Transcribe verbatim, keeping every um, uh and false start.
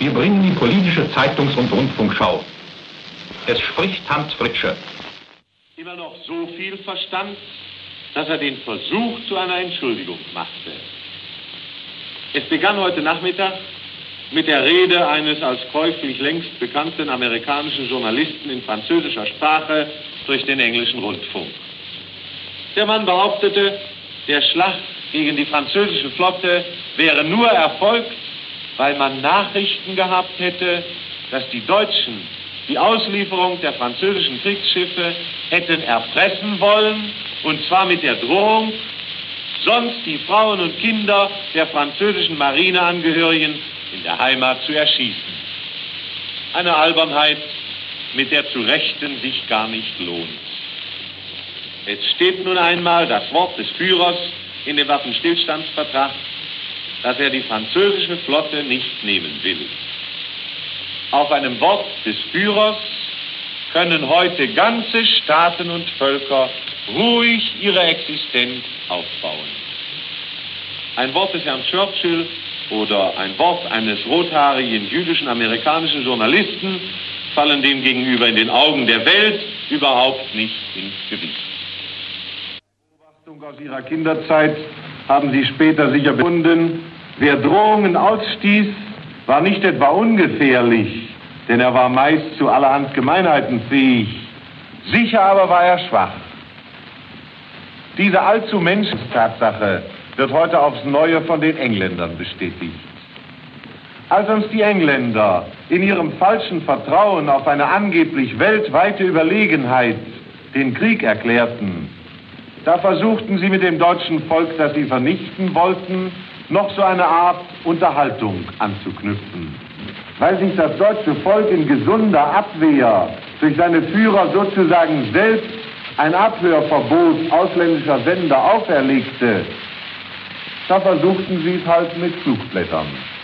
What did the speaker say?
Wir bringen die politische Zeitungs- und Rundfunkschau. Es spricht Hans Fritzsche. Immer noch so viel Verstand, dass er den Versuch zu einer Entschuldigung machte. Es begann heute Nachmittag mit der Rede eines als käuflich längst bekannten amerikanischen Journalisten in französischer Sprache durch den englischen Rundfunk. Der Mann behauptete, der Schlacht gegen die französische Flotte wäre nur erfolgt, weil man Nachrichten gehabt hätte, dass die Deutschen die Auslieferung der französischen Kriegsschiffe hätten erpressen wollen, und zwar mit der Drohung, sonst die Frauen und Kinder der französischen Marineangehörigen in der Heimat zu erschießen. Eine Albernheit, mit der zu rechten sich gar nicht lohnt. Es steht nun einmal das Wort des Führers in dem Waffenstillstandsvertrag, dass er die französische Flotte nicht nehmen will. Auf einem Wort des Führers können heute ganze Staaten und Völker ruhig ihre Existenz aufbauen. Ein Wort des Herrn Churchill oder ein Wort eines rothaarigen jüdischen amerikanischen Journalisten fallen demgegenüber in den Augen der Welt überhaupt nicht ins Gewicht. Beobachtung aus Ihrer Kinderzeit haben Sie später sicher befunden, wer Drohungen ausstieß, war nicht etwa ungefährlich, denn er war meist zu allerhand Gemeinheiten fähig. Sicher aber war er schwach. Diese allzu Menschentatsache wird heute aufs Neue von den Engländern bestätigt. Als uns die Engländer in ihrem falschen Vertrauen auf eine angeblich weltweite Überlegenheit den Krieg erklärten, da versuchten sie mit dem deutschen Volk, das sie vernichten wollten, noch so eine Art Unterhaltung anzuknüpfen. Weil sich das deutsche Volk in gesunder Abwehr durch seine Führer sozusagen selbst ein Abhörverbot ausländischer Sender auferlegte, da versuchten sie es halt mit Flugblättern.